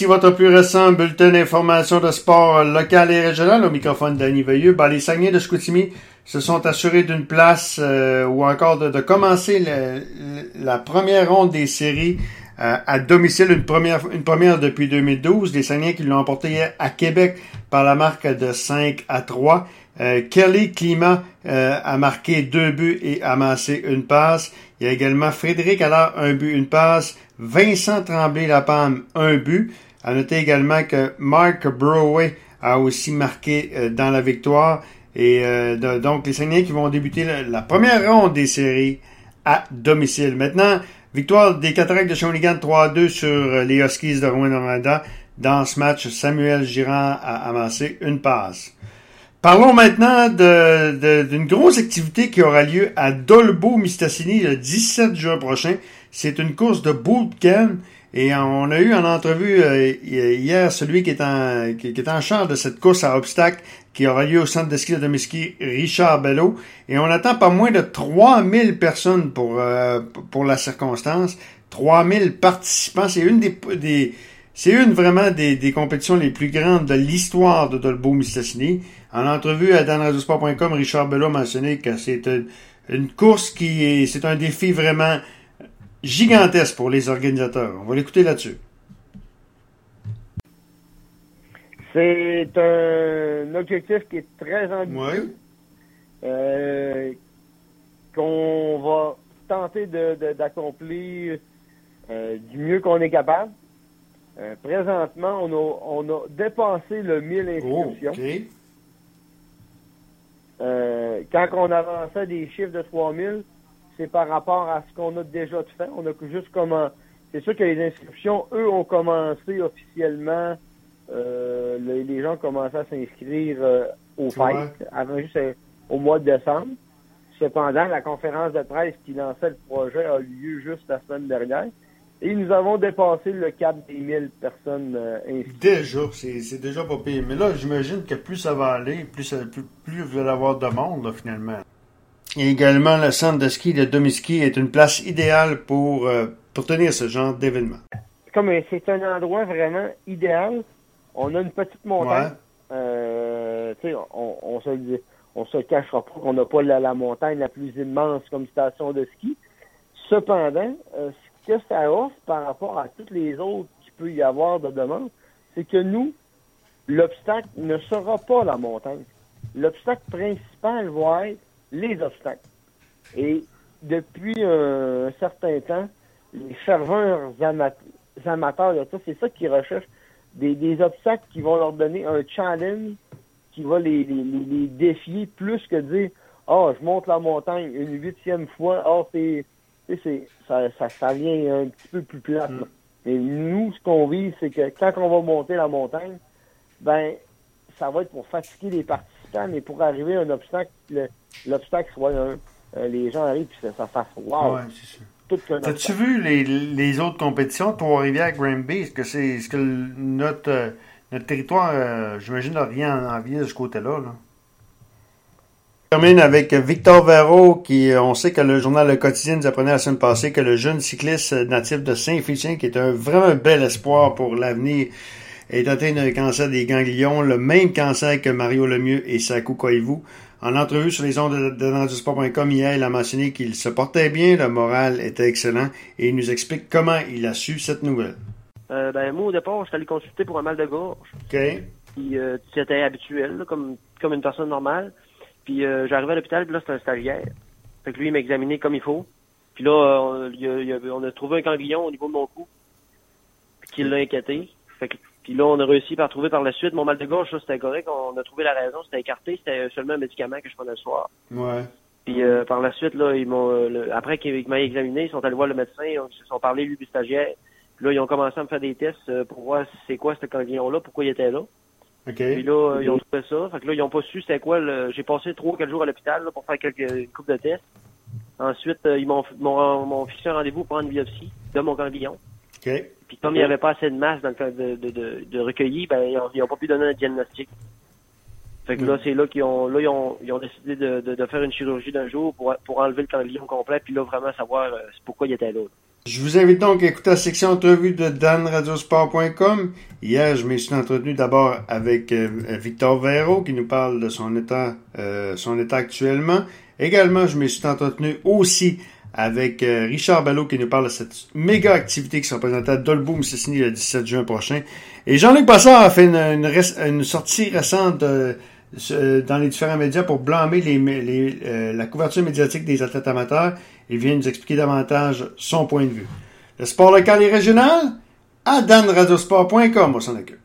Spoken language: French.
Voici votre plus récent bulletin d'information de sport local et régional. Au microphone Danny Veilleux. Les Saguenay de Chicoutimi se sont assurés d'une place ou encore de commencer la première ronde des séries à domicile, une première depuis 2012. Les Saguenay qui l'ont emporté hier à Québec par la marque de 5-3. Kelly Climat a marqué 2 buts et amassé une passe. Il y a également Frédéric Allard, 1 but, une passe. Vincent Tremblay-Lapalme, 1 but. À noter également que Mark Broway a aussi marqué dans la victoire. Et donc, les Saguenay qui vont débuter la première ronde des séries à domicile. Maintenant, victoire des Cataractes de Shawinigan 3-2 sur les Huskies de Rouyn-Noranda. Dans ce match, Samuel Girard a amassé une passe. Parlons maintenant d'une grosse activité qui aura lieu à Dolbeau-Mistassini le 17 juin prochain. C'est une course de bootcamp et on a eu en entrevue hier celui qui est en charge de cette course à obstacles qui aura lieu au centre de ski de Domiski, Richard Bello. Et on attend pas moins de 3000 personnes pour la circonstance. 3000 participants. C'est une vraiment des compétitions les plus grandes de l'histoire de Dolbeau-Mistassini. En entrevue à danradiosport.com, Richard Bello a mentionné que c'est une course c'est un défi vraiment gigantesque pour les organisateurs. On va l'écouter là-dessus. C'est un objectif qui est très ambitieux. Qu'on va tenter d'accomplir du mieux qu'on est capable. Présentement, on a dépassé le 1000 inscriptions. Okay. Quand on avançait des chiffres de 3000, c'est par rapport à ce qu'on a déjà fait. On a juste commencé. C'est sûr que les inscriptions, eux, ont commencé officiellement. Les gens ont commencé à s'inscrire aux fêtes, avant juste au mois de décembre. Cependant, la conférence de presse qui lançait le projet a eu lieu juste la semaine dernière. Et nous avons dépassé le cap des 1000 personnes inscrites. Déjà, c'est déjà pas pire. Mais là, j'imagine que plus ça va aller, plus vous allez avoir de monde, là, finalement. Et également, le centre de ski de Domiski est une place idéale pour tenir ce genre d'événement. C'est un endroit vraiment idéal. On a une petite montagne. Ouais. On se cachera pas qu'on n'a pas la montagne la plus immense comme station de ski. Cependant, ce que ça offre par rapport à toutes les autres qu'il peut y avoir de demande, c'est que nous, l'obstacle ne sera pas la montagne. L'obstacle principal va être les obstacles. Et depuis un certain temps, les fervents amateurs de ça, c'est ça qu'ils recherchent, des obstacles qui vont leur donner un challenge qui va les défier plus que de dire « je monte la montagne une 8e fois, ça vient un petit peu plus plate. » Mais nous, ce qu'on vise, c'est que quand on va monter la montagne, ça va être pour fatiguer les participants, mais pour arriver à un obstacle, l'obstacle soit les gens arrivent et ça fasse « wow ». Ouais, c'est sûr. As-tu vu les autres compétitions, Trois-Rivières, Granby? Est-ce que notre territoire, j'imagine, n'a rien à envier de ce côté-là, là? On termine avec Victor Véraud, on sait que le journal Le Quotidien nous apprenait la semaine passée que le jeune cycliste natif de Saint-Félicien, qui est vraiment un bel espoir pour l'avenir, est atteint d'un cancer des ganglions, le même cancer que Mario Lemieux et Sakou Koivu. En entrevue sur les ondes de danradiosport.com hier, il a mentionné qu'il se portait bien, le moral était excellent, et il nous explique comment il a su cette nouvelle. Moi, au départ, je suis allé consulter pour un mal de gorge. OK. Puis, c'était habituel, là, comme une personne normale. Puis, j'arrivais à l'hôpital, puis là, c'était un stagiaire. Fait que lui, il m'a examiné comme il faut. Puis là, on a trouvé un ganglion au niveau de mon cou, qui l'a inquiété. Puis là, on a réussi à trouver par la suite mon mal de gorge, ça, c'était correct. On a trouvé la raison, c'était écarté. C'était seulement un médicament que je prenais le soir. Ouais. Puis par la suite, là, après qu'il m'a examiné, ils sont allés voir le médecin, ils se sont parlé, lui, du stagiaire. Puis là, ils ont commencé à me faire des tests pour voir c'est quoi ce ganglion-là, pourquoi il était là. Okay. Puis là, ils ont trouvé ça. Fait que là, ils ont pas su c'était quoi. J'ai passé 3 ou 4 jours à l'hôpital là, pour faire une couple de tests. Ensuite, ils m'ont fixé un rendez-vous pour une biopsie de mon ganglion. Okay. Puis comme il n'y avait pas assez de masse dans le cas de recueillir, ils n'ont pas pu donner un diagnostic. Fait que là, c'est là qu'ils ont décidé de faire une chirurgie d'un jour pour enlever le ganglion complet, puis là, vraiment savoir pourquoi il était là. Je vous invite donc à écouter la section entrevue de danradiosport.com. Hier, je me suis entretenu d'abord avec Victor Véraud qui nous parle de son état actuellement. Également, je me suis entretenu aussi avec Richard Ballot qui nous parle de cette méga activité qui sera présentée à Dolbeau, Mistassini le 17 juin prochain. Et Jean-Luc Brassard a fait une sortie récente dans les différents médias pour blâmer la couverture médiatique des athlètes amateurs. Il vient nous expliquer davantage son point de vue. Le sport local et régional à danradiosport.com. On s'en occupe.